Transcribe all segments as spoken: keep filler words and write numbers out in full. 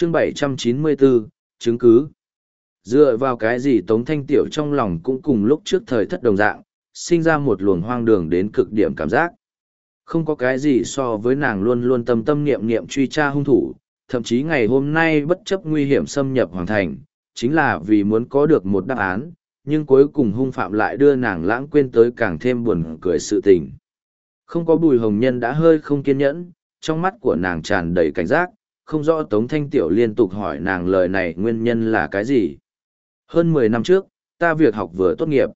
chương bảy trăm chín mươi bốn, chứng cứ. Dựa vào cái gì Tống Thanh Tiểu trong lòng cũng cùng lúc trước thời thất đồng dạng, sinh ra một luồng hoang đường đến cực điểm cảm giác. Không có cái gì so với nàng luôn luôn tâm tâm niệm niệm truy tra hung thủ, thậm chí ngày hôm nay bất chấp nguy hiểm xâm nhập hoàng thành, chính là vì muốn có được một đáp án, nhưng cuối cùng hung phạm lại đưa nàng lãng quên tới càng thêm buồn cười sự tình. Không có Bùi Hồng Nhân đã hơi không kiên nhẫn, trong mắt của nàng tràn đầy cảnh giác, không rõ Tống Thanh Tiểu liên tục hỏi nàng lời này nguyên nhân là cái gì. Hơn mười năm trước, ta việc học vừa tốt nghiệp.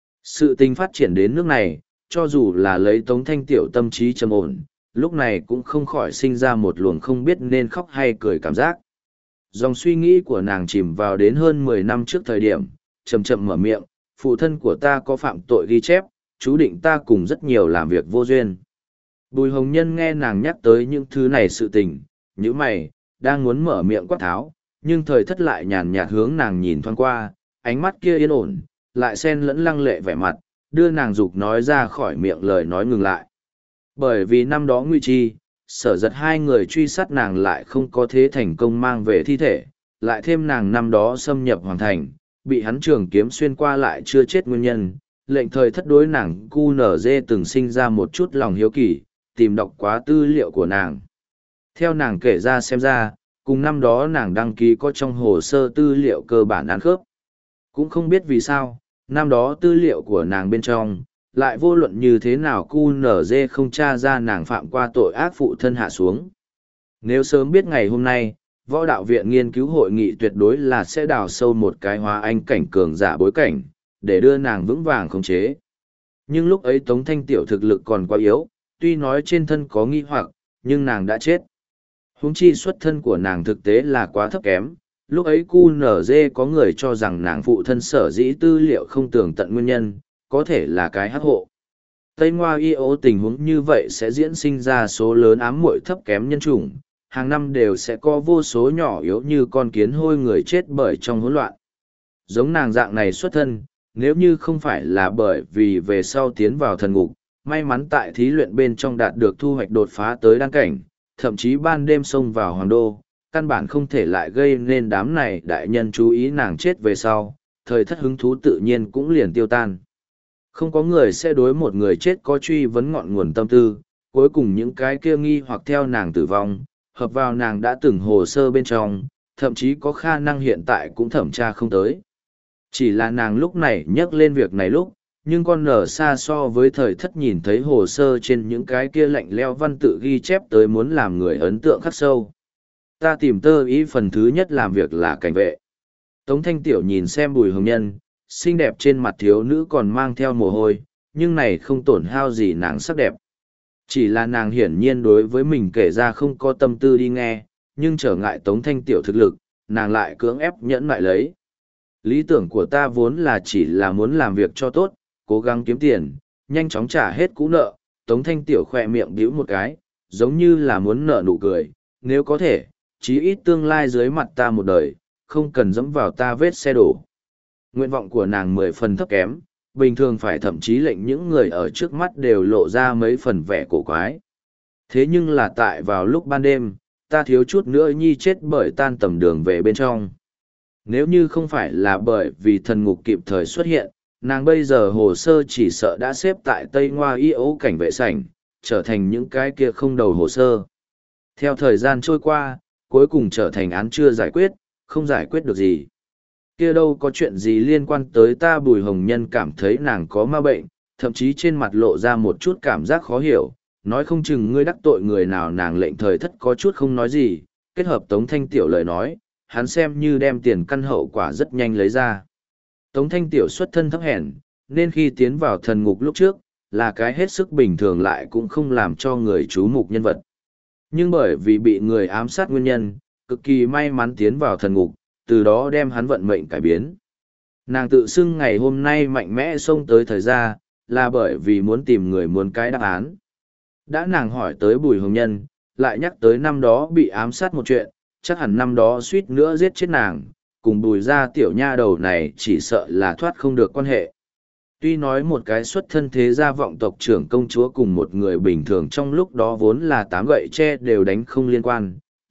Sự tình phát triển đến nước này, cho dù là lấy Tống Thanh Tiểu tâm trí trầm ổn, lúc này cũng không khỏi sinh ra một luồng không biết nên khóc hay cười cảm giác. Dòng suy nghĩ của nàng chìm vào đến hơn mười năm trước thời điểm, chậm chậm mở miệng, phụ thân của ta có phạm tội ghi chép, chú định ta cùng rất nhiều làm việc vô duyên. Bùi Hồng Nhân nghe nàng nhắc tới những thứ này sự tình, như mày, đang muốn mở miệng quát tháo, nhưng thời thất lại nhàn nhạt hướng nàng nhìn thoáng qua, ánh mắt kia yên ổn, lại xen lẫn lăng lệ vẻ mặt, đưa nàng dục nói ra khỏi miệng lời nói ngừng lại. Bởi vì năm đó nguy chi, sở giật hai người truy sát nàng lại không có thế thành công mang về thi thể, lại thêm nàng năm đó xâm nhập hoàng thành, bị hắn trường kiếm xuyên qua lại chưa chết nguyên nhân, lệnh thời thất đối nàng cu nở dê từng sinh ra một chút lòng hiếu kỳ, tìm đọc quá tư liệu của nàng. Theo nàng kể ra xem ra, cùng năm đó nàng đăng ký có trong hồ sơ tư liệu cơ bản ăn khớp. Cũng không biết vì sao, năm đó tư liệu của nàng bên trong, lại vô luận như thế nào cu nở dê không tra ra nàng phạm qua tội ác phụ thân hạ xuống. Nếu sớm biết ngày hôm nay, võ đạo viện nghiên cứu hội nghị tuyệt đối là sẽ đào sâu một cái hóa anh cảnh cường giả bối cảnh, để đưa nàng vững vàng khống chế. Nhưng lúc ấy Tống Thanh Tiểu thực lực còn quá yếu, tuy nói trên thân có nghi hoặc, nhưng nàng đã chết. Huống chi xuất thân của nàng thực tế là quá thấp kém, lúc ấy cu nở dê có người cho rằng nàng phụ thân sở dĩ tư liệu không tường tận nguyên nhân, có thể là cái hắc hộ. Tây Ngoa y ố tình huống như vậy sẽ diễn sinh ra số lớn ám muội thấp kém nhân chủng, hàng năm đều sẽ có vô số nhỏ yếu như con kiến hôi người chết bởi trong hỗn loạn. Giống nàng dạng này xuất thân, nếu như không phải là bởi vì về sau tiến vào thần ngục, may mắn tại thí luyện bên trong đạt được thu hoạch đột phá tới đan cảnh, thậm chí ban đêm xông vào hoàng đô, căn bản không thể lại gây nên đám này đại nhân chú ý nàng chết về sau, thời thất hứng thú tự nhiên cũng liền tiêu tan. Không có người sẽ đối một người chết có truy vấn ngọn nguồn tâm tư, cuối cùng những cái kia nghi hoặc theo nàng tử vong, hợp vào nàng đã từng hồ sơ bên trong, thậm chí có khả năng hiện tại cũng thẩm tra không tới. Chỉ là nàng lúc này nhắc lên việc này lúc, nhưng con nở xa so với thời thất nhìn thấy hồ sơ trên những cái kia lạnh leo văn tự ghi chép tới muốn làm người ấn tượng khắc sâu. Ta tìm tơ ý phần thứ nhất làm việc là cảnh vệ. Tống Thanh Tiểu nhìn xem Bùi Hồng Nhân, xinh đẹp trên mặt thiếu nữ còn mang theo mồ hôi, nhưng này không tổn hao gì nàng sắc đẹp. Chỉ là nàng hiển nhiên đối với mình kể ra không có tâm tư đi nghe, nhưng trở ngại Tống Thanh Tiểu thực lực, nàng lại cưỡng ép nhẫn lại lấy. Lý tưởng của ta vốn là chỉ là muốn làm việc cho tốt, cố gắng kiếm tiền, nhanh chóng trả hết cũ nợ. Tống Thanh Tiểu khỏe miệng bĩu một cái, giống như là muốn nở nụ cười, nếu có thể, chí ít tương lai dưới mặt ta một đời, không cần dẫm vào ta vết xe đổ. Nguyện vọng của nàng mười phần thấp kém, bình thường phải thậm chí lệnh những người ở trước mắt đều lộ ra mấy phần vẻ cổ quái. Thế nhưng là tại vào lúc ban đêm, ta thiếu chút nữa nhi chết bởi tan tầm đường về bên trong. Nếu như không phải là bởi vì thần ngục kịp thời xuất hiện, nàng bây giờ hồ sơ chỉ sợ đã xếp tại Tây Ngoa y ố cảnh vệ sảnh, trở thành những cái kia không đầu hồ sơ. Theo thời gian trôi qua, cuối cùng trở thành án chưa giải quyết, không giải quyết được gì. Kia đâu có chuyện gì liên quan tới ta. Bùi Hồng Nhân cảm thấy nàng có ma bệnh, thậm chí trên mặt lộ ra một chút cảm giác khó hiểu, nói không chừng ngươi đắc tội người nào. Nàng lệnh thời thất có chút không nói gì, kết hợp Tống Thanh Tiểu lời nói, hắn xem như đem tiền căn hậu quả rất nhanh lấy ra. Tống Thanh Tiểu xuất thân thấp hèn, nên khi tiến vào thần ngục lúc trước, là cái hết sức bình thường lại cũng không làm cho người chú mục nhân vật. Nhưng bởi vì bị người ám sát nguyên nhân, cực kỳ may mắn tiến vào thần ngục, từ đó đem hắn vận mệnh cải biến. Nàng tự xưng ngày hôm nay mạnh mẽ xông tới thời gian, là bởi vì muốn tìm người muốn cái đáp án. Đã nàng hỏi tới Bùi Hồng Nhân, lại nhắc tới năm đó bị ám sát một chuyện, chắc hẳn năm đó suýt nữa giết chết nàng, cùng Bùi gia tiểu nha đầu này chỉ sợ là thoát không được quan hệ. Tuy nói một cái xuất thân thế gia vọng tộc trưởng công chúa cùng một người bình thường trong lúc đó vốn là tám gậy tre đều đánh không liên quan,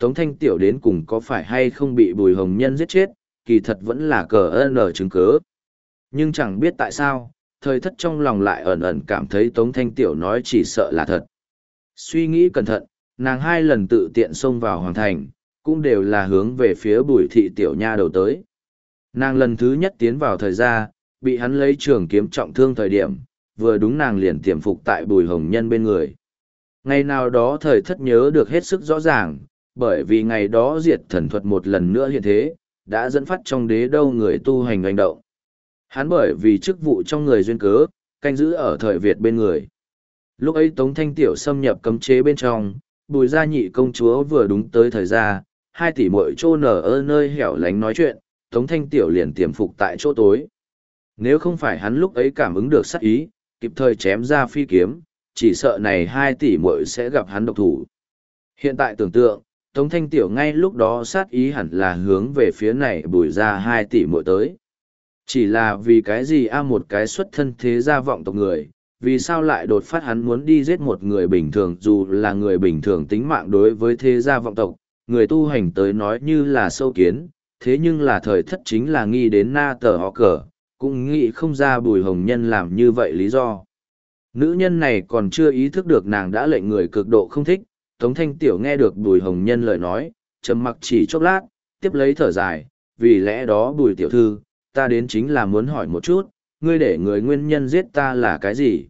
Tống Thanh Tiểu đến cùng có phải hay không bị Bùi Hồng Nhân giết chết, kỳ thật vẫn là cờ ơn ở chứng cớ. Nhưng chẳng biết tại sao, thời thất trong lòng lại ẩn ẩn cảm thấy Tống Thanh Tiểu nói chỉ sợ là thật. Suy nghĩ cẩn thận, nàng hai lần tự tiện xông vào hoàng thành, cũng đều là hướng về phía Bùi thị tiểu nha đầu tới. Nàng lần thứ nhất tiến vào thời gia, bị hắn lấy trường kiếm trọng thương thời điểm, vừa đúng nàng liền tiềm phục tại Bùi Hồng Nhân bên người. Ngày nào đó thời thất nhớ được hết sức rõ ràng, bởi vì ngày đó diệt thần thuật một lần nữa hiện thế, đã dẫn phát trong đế đâu người tu hành hành động. Hắn bởi vì chức vụ trong người duyên cớ, canh giữ ở thời Việt bên người. Lúc ấy Tống Thanh Tiểu xâm nhập cấm chế bên trong, Bùi gia nhị công chúa vừa đúng tới thời gia, hai tỷ muội trô nở ở nơi hẻo lánh nói chuyện, Tống Thanh Tiểu liền tiềm phục tại chỗ tối. Nếu không phải hắn lúc ấy cảm ứng được sát ý, kịp thời chém ra phi kiếm, chỉ sợ này hai tỷ muội sẽ gặp hắn độc thủ. Hiện tại tưởng tượng, Tống Thanh Tiểu ngay lúc đó sát ý hẳn là hướng về phía này Bùi gia hai tỷ muội tới. Chỉ là vì cái gì a một cái xuất thân thế gia vọng tộc người, vì sao lại đột phát hắn muốn đi giết một người bình thường dù là người bình thường tính mạng đối với thế gia vọng tộc, người tu hành tới nói như là sâu kiến, thế nhưng là thời thất chính là nghi đến na tờ họ cờ, cũng nghĩ không ra Bùi Hồng Nhân làm như vậy lý do. Nữ nhân này còn chưa ý thức được nàng đã lệnh người cực độ không thích, Tống Thanh Tiểu nghe được Bùi Hồng Nhân lời nói, trầm mặc chỉ chốc lát, tiếp lấy thở dài, vì lẽ đó Bùi tiểu thư, ta đến chính là muốn hỏi một chút, ngươi để người nguyên nhân giết ta là cái gì?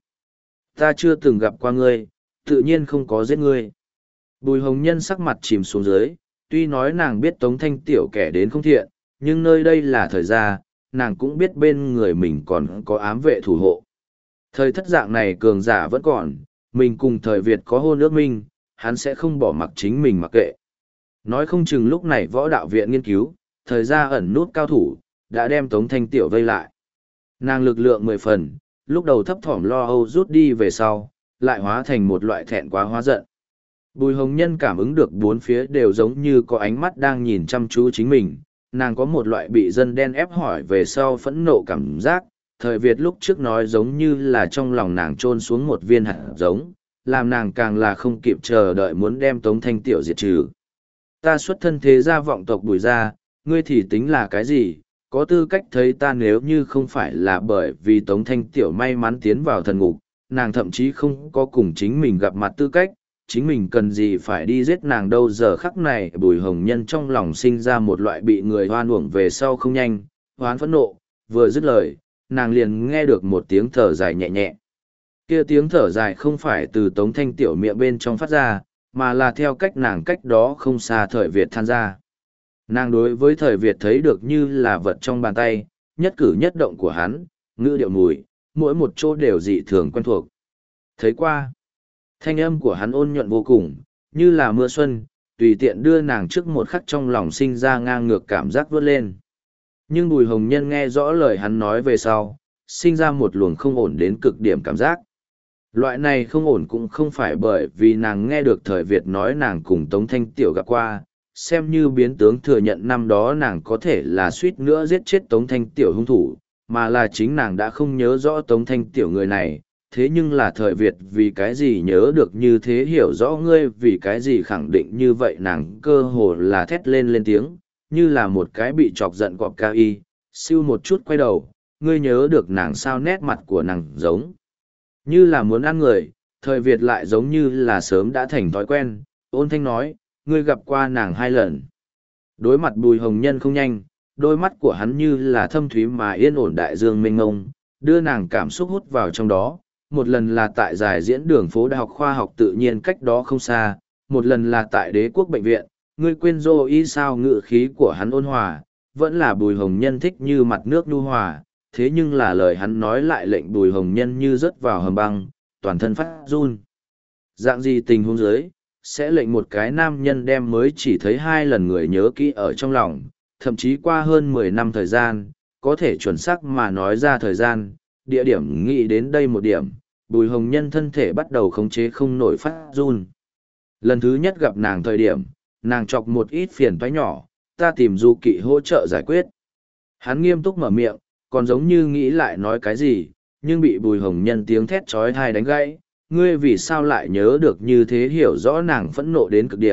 Ta chưa từng gặp qua ngươi, tự nhiên không có giết ngươi. Bùi Hồng Nhân sắc mặt chìm xuống dưới, tuy nói nàng biết Tống Thanh Tiểu kẻ đến không thiện, nhưng nơi đây là thời gia, nàng cũng biết bên người mình còn có ám vệ thủ hộ. Thời thất dạng này cường giả vẫn còn, mình cùng thời Việt có hôn ước minh, hắn sẽ không bỏ mặc chính mình mặc kệ. Nói không chừng lúc này võ đạo viện nghiên cứu, thời gia ẩn nút cao thủ, đã đem Tống Thanh Tiểu vây lại. Nàng lực lượng mười phần, lúc đầu thấp thỏm lo âu rút đi về sau, lại hóa thành một loại thẹn quá hóa giận. Bùi Hồng Nhân cảm ứng được bốn phía đều giống như có ánh mắt đang nhìn chăm chú chính mình, nàng có một loại bị dân đen ép hỏi về sau phẫn nộ cảm giác, thời Việt lúc trước nói giống như là trong lòng nàng trôn xuống một viên hạt giống, làm nàng càng là không kịp chờ đợi muốn đem Tống Thanh Tiểu diệt trừ. Ta xuất thân thế gia vọng tộc Bùi gia, ngươi thì tính là cái gì, có tư cách thấy ta nếu như không phải là bởi vì Tống Thanh Tiểu may mắn tiến vào thần ngục, nàng thậm chí không có cùng chính mình gặp mặt tư cách, chính mình cần gì phải đi giết nàng đâu giờ khắc này. Bùi Hồng Nhân trong lòng sinh ra một loại bị người hoan uổng về sau không nhanh, hoán phẫn nộ, vừa dứt lời, nàng liền nghe được một tiếng thở dài nhẹ nhẹ. Kia tiếng thở dài không phải từ Tống Thanh Tiểu miệng bên trong phát ra, mà là theo cách nàng cách đó không xa thời Việt than ra. Nàng đối với thời Việt thấy được như là vật trong bàn tay, nhất cử nhất động của hắn, ngữ điệu mùi, mỗi một chỗ đều dị thường quen thuộc. Thấy qua, thanh âm của hắn ôn nhuận vô cùng, như là mưa xuân, tùy tiện đưa nàng trước một khắc trong lòng sinh ra ngang ngược cảm giác vớt lên. Nhưng Bùi Hồng Nhân nghe rõ lời hắn nói về sau, sinh ra một luồng không ổn đến cực điểm cảm giác. Loại này không ổn cũng không phải bởi vì nàng nghe được thời Việt nói nàng cùng Tống Thanh Tiểu gặp qua, xem như biến tướng thừa nhận năm đó nàng có thể là suýt nữa giết chết Tống Thanh Tiểu hung thủ, mà là chính nàng đã không nhớ rõ Tống Thanh Tiểu người này, thế nhưng là thời Việt vì cái gì nhớ được như thế hiểu rõ ngươi vì cái gì khẳng định như vậy nàng cơ hồ là thét lên lên tiếng, như là một cái bị chọc giận cọp ca y, siêu một chút quay đầu, ngươi nhớ được nàng sao nét mặt của nàng giống như là muốn ăn người, thời Việt lại giống như là sớm đã thành thói quen, ôn thanh nói, ngươi gặp qua nàng hai lần. Đối mặt Bùi Hồng Nhân không nhanh, đôi mắt của hắn như là thâm thúy mà yên ổn đại dương mênh ngông, đưa nàng cảm xúc hút vào trong đó. Một lần là tại giải diễn đường phố Đại học Khoa học Tự nhiên cách đó không xa, một lần là tại Đế quốc bệnh viện, ngươi quên dô y sao ngự khí của hắn ôn hòa, vẫn là Bùi Hồng Nhân thích như mặt nước nhu hòa, thế nhưng là lời hắn nói lại lệnh Bùi Hồng Nhân như rớt vào hầm băng, toàn thân phát run. Dạng gì tình huống dưới, sẽ lệnh một cái nam nhân đem mới chỉ thấy hai lần người nhớ kỹ ở trong lòng, thậm chí qua hơn mười năm thời gian, có thể chuẩn xác mà nói ra thời gian, địa điểm nghĩ đến đây một điểm, Bùi Hồng Nhân thân thể bắt đầu khống chế không nổi phát run. Lần thứ nhất gặp nàng thời điểm, nàng chọc một ít phiền toái nhỏ, ta tìm Du Kỵ hỗ trợ giải quyết. Hắn nghiêm túc mở miệng, còn giống như nghĩ lại nói cái gì, nhưng bị Bùi Hồng Nhân tiếng thét chói tai đánh gãy. Ngươi vì sao lại nhớ được như thế hiểu rõ nàng phẫn nộ đến cực điểm,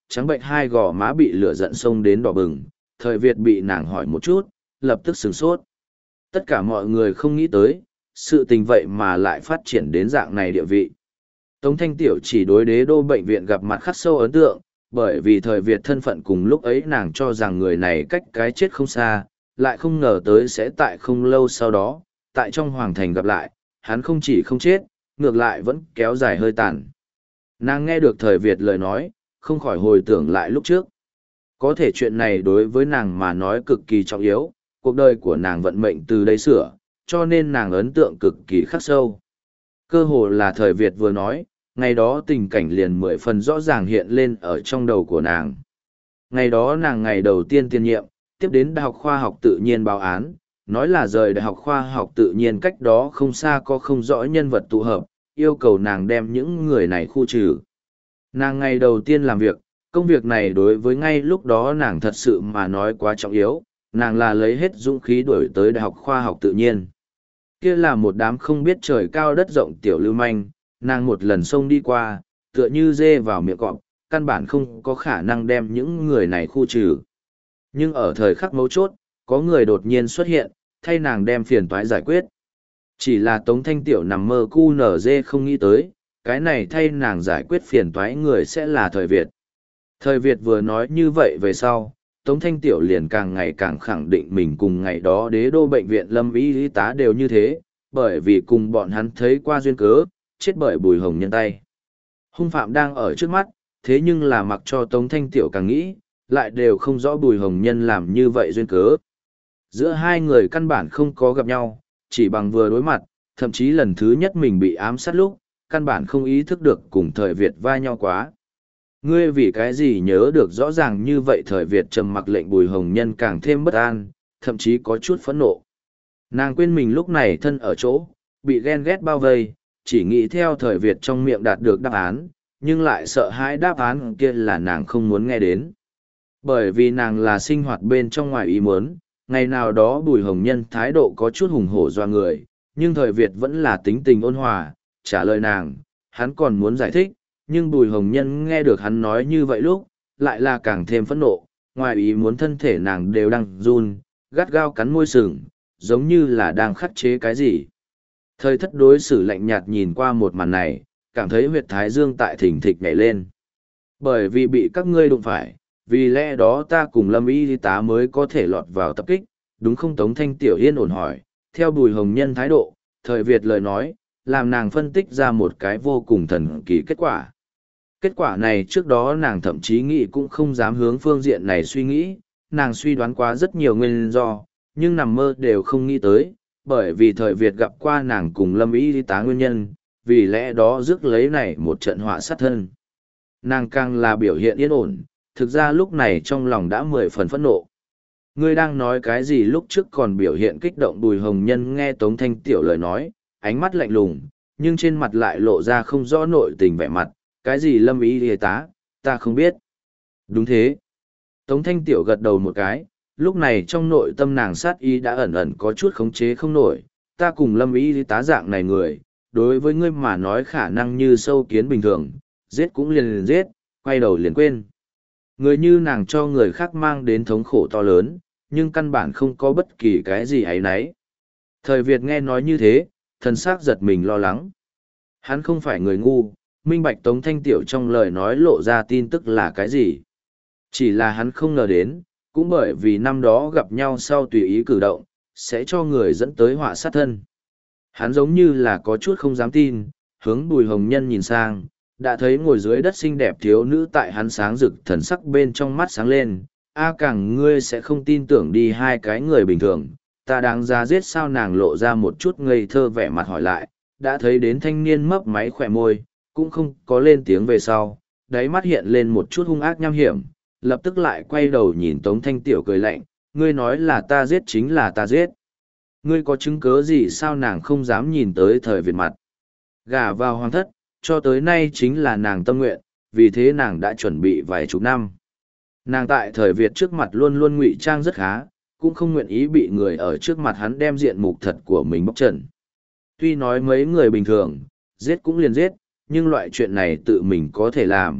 trắng bệnh hai gò má bị lửa giận xông đến đỏ bừng, thời Việt bị nàng hỏi một chút, lập tức sửng sốt. Tất cả mọi người không nghĩ tới, sự tình vậy mà lại phát triển đến dạng này địa vị. Tống Thanh Tiểu chỉ đối đế đô bệnh viện gặp mặt khắc sâu ấn tượng, bởi vì thời Việt thân phận cùng lúc ấy nàng cho rằng người này cách cái chết không xa, lại không ngờ tới sẽ tại không lâu sau đó, tại trong hoàng thành gặp lại, hắn không chỉ không chết, ngược lại vẫn kéo dài hơi tàn. Nàng nghe được thời Việt lời nói, không khỏi hồi tưởng lại lúc trước. Có thể chuyện này đối với nàng mà nói cực kỳ trọng yếu, cuộc đời của nàng vận mệnh từ đây sửa, cho nên nàng ấn tượng cực kỳ khắc sâu. Cơ hồ là thời Việt vừa nói, ngày đó tình cảnh liền mười phần rõ ràng hiện lên ở trong đầu của nàng. Ngày đó nàng ngày đầu tiên tiên nhiệm, tiếp đến Đại học Khoa học Tự nhiên báo án, nói là rời Đại học Khoa học Tự nhiên cách đó không xa có không rõ nhân vật tụ hợp, yêu cầu nàng đem những người này khu trừ. Nàng ngày đầu tiên làm việc, công việc này đối với ngay lúc đó nàng thật sự mà nói quá trọng yếu, nàng là lấy hết dũng khí đuổi tới Đại học Khoa học Tự nhiên. Kia là một đám không biết trời cao đất rộng tiểu lưu manh, nàng một lần xông đi qua, tựa như dê vào miệng cọp, căn bản không có khả năng đem những người này khu trừ. Nhưng ở thời khắc mấu chốt, có người đột nhiên xuất hiện, thay nàng đem phiền toái giải quyết. Chỉ là Tống Thanh Tiểu nằm mơ cu nở dê không nghĩ tới, cái này thay nàng giải quyết phiền toái người sẽ là thời Việt. Thời Việt vừa nói như vậy về sau, Tống Thanh Tiểu liền càng ngày càng khẳng định mình cùng ngày đó đế đô bệnh viện lâm y y tá đều như thế, bởi vì cùng bọn hắn thấy qua duyên cớ, chết bởi Bùi Hồng Nhân tay. Hung phạm đang ở trước mắt, thế nhưng là mặc cho Tống Thanh Tiểu càng nghĩ, lại đều không rõ Bùi Hồng Nhân làm như vậy duyên cớ. Giữa hai người căn bản không có gặp nhau, chỉ bằng vừa đối mặt, thậm chí lần thứ nhất mình bị ám sát lúc, căn bản không ý thức được cùng thời Việt va nhau quá. Ngươi vì cái gì nhớ được rõ ràng như vậy thời Việt trầm mặc lệnh Bùi Hồng Nhân càng thêm bất an, thậm chí có chút phẫn nộ. Nàng quên mình lúc này thân ở chỗ, bị ghen ghét bao vây, chỉ nghĩ theo thời Việt trong miệng đạt được đáp án, nhưng lại sợ hãi đáp án kia là nàng không muốn nghe đến. Bởi vì nàng là sinh hoạt bên trong ngoài ý muốn, ngày nào đó Bùi Hồng Nhân thái độ có chút hùng hổ doa người, nhưng thời Việt vẫn là tính tình ôn hòa, trả lời nàng, hắn còn muốn giải thích, nhưng Bùi Hồng Nhân nghe được hắn nói như vậy lúc, lại là càng thêm phẫn nộ, ngoài ý muốn thân thể nàng đều đang run, gắt gao cắn môi sừng, giống như là đang khắc chế cái gì. Thời thất đối xử lạnh nhạt nhìn qua một màn này, cảm thấy huyệt thái dương tại thỉnh thịch nhảy lên. Bởi vì bị các ngươi đụng phải, vì lẽ đó ta cùng Lâm y tá mới có thể lọt vào tập kích, đúng không? Tống Thanh Tiểu yên ổn hỏi, theo Bùi Hồng Nhân thái độ, thời Việt lời nói, làm nàng phân tích ra một cái vô cùng thần kỳ kết quả. Kết quả này trước đó nàng thậm chí nghĩ cũng không dám hướng phương diện này suy nghĩ, nàng suy đoán quá rất nhiều nguyên do, nhưng nằm mơ đều không nghĩ tới, bởi vì thời Việt gặp qua nàng cùng Lâm y tá nguyên nhân, vì lẽ đó rước lấy này một trận họa sát thân. Nàng càng là biểu hiện yên ổn, thực ra lúc này trong lòng đã mười phần phẫn nộ. Ngươi đang nói cái gì lúc trước còn biểu hiện kích động? Bùi Hồng Nhân nghe Tống Thanh Tiểu lời nói, ánh mắt lạnh lùng, nhưng trên mặt lại lộ ra không rõ nội tình vẻ mặt, cái gì Lâm y tá, ta không biết. Đúng thế. Tống Thanh Tiểu gật đầu một cái, lúc này trong nội tâm nàng sát ý đã ẩn ẩn có chút khống chế không nổi, ta cùng Lâm y tá dạng này người, đối với ngươi mà nói khả năng như sâu kiến bình thường, giết cũng liền liền giết, quay đầu liền quên. Người như nàng cho người khác mang đến thống khổ to lớn, nhưng căn bản không có bất kỳ cái gì ấy nấy. Thời Việt nghe nói như thế, thần sắc giật mình lo lắng. Hắn không phải người ngu, minh bạch Tống Thanh Tiểu trong lời nói lộ ra tin tức là cái gì. Chỉ là hắn không ngờ đến, cũng bởi vì năm đó gặp nhau sau tùy ý cử động, sẽ cho người dẫn tới họa sát thân. Hắn giống như là có chút không dám tin, hướng Bùi Hồng Nhân nhìn sang, đã thấy ngồi dưới đất xinh đẹp thiếu nữ tại hắn sáng rực thần sắc bên trong mắt sáng lên. A càng ngươi sẽ không tin tưởng đi hai cái người bình thường, ta đáng ra giết sao? Nàng lộ ra một chút ngây thơ vẻ mặt hỏi lại, đã thấy đến thanh niên mấp máy khỏe môi, cũng không có lên tiếng về sau, đáy mắt hiện lên một chút hung ác nham hiểm, lập tức lại quay đầu nhìn Tống Thanh Tiểu cười lạnh, ngươi nói là ta giết chính là ta giết. Ngươi có chứng cớ gì sao? Nàng không dám nhìn tới thời Việt mặt. Gả vào hoàng thất, cho tới nay chính là nàng tâm nguyện, vì thế nàng đã chuẩn bị vài chục năm. Nàng tại thời Việt trước mặt luôn luôn ngụy trang rất khá, cũng không nguyện ý bị người ở trước mặt hắn đem diện mục thật của mình bóc trần. Tuy nói mấy người bình thường, giết cũng liền giết, nhưng loại chuyện này tự mình có thể làm,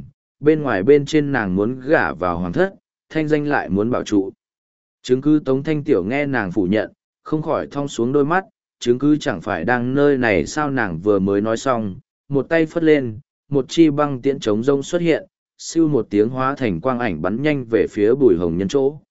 bên ngoài bên trên nàng muốn gả vào hoàng thất, thanh danh lại muốn bảo trụ. Chứng cứ Tống Thanh Tiểu nghe nàng phủ nhận, không khỏi thong xuống đôi mắt, chứng cứ chẳng phải đang nơi này sao nàng vừa mới nói xong, một tay phất lên, một chi băng tiễn trống rông xuất hiện, siêu một tiếng hóa thành quang ảnh bắn nhanh về phía bùi hồng nhân chỗ.